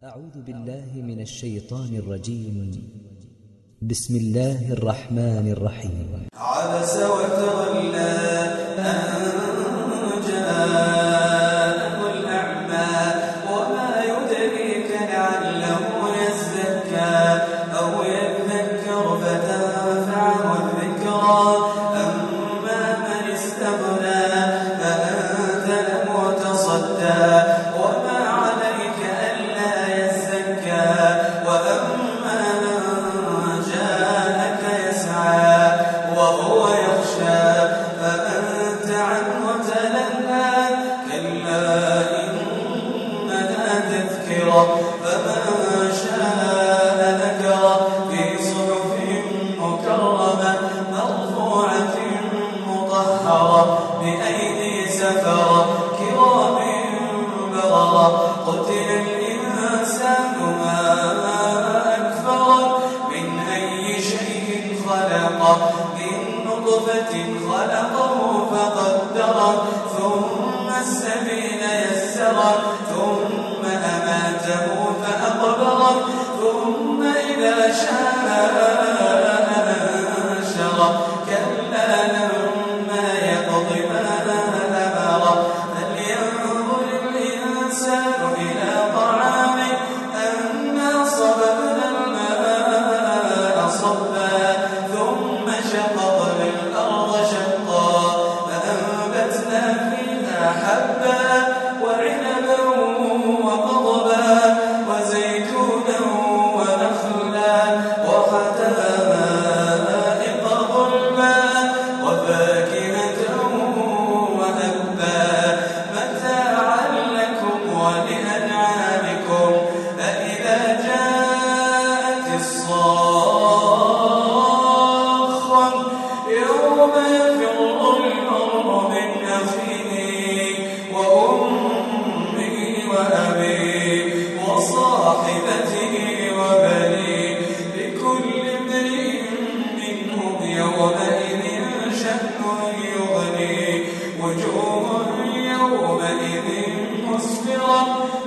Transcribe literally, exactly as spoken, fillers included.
أعوذ بالله من الشيطان الرجيم. بسم الله الرحمن الرحيم. عبس وتولى أن جاءه الأعمى وما يدريك لعله يزكى أو يذكر فتنفعه الذكرى أما من استغنى فأنت له تصدى وما عليك ألا يزكى وأما من جاءك يسعى وهو يخشى فأنت عنه تلهى كلا إنها تذكرة فمن شاء ذكره في صحف مكرمة مرفوعة مطهرة بأيدي سفرة كرام بررة قتل الإنسان ما أكفره من أي شيء خلقه من نطفة خلقه فقدره ثم السبيل يسره ثم أماته فأقبره ثم إذا شاء أنشره كلا لما يقض ما أمره فلينظر الإنسان إلى طعامه أنا صببنا الماء صبا ثم شققنا الأرض شقا فأنبتنا فيها حبا وعنبا وقضبا وزيتونا ونخلا وحدائق غلبا وفاكهة وأبا متاعا لكم ولأنعامكم فإذا جاءت الصاخة يوم يفر المرء من أخيه وأمه وأبيه وصاحبته وبنيه لكل امرئ منهم يومئذ شأن يغنيه وجوه يومئذ مسفرة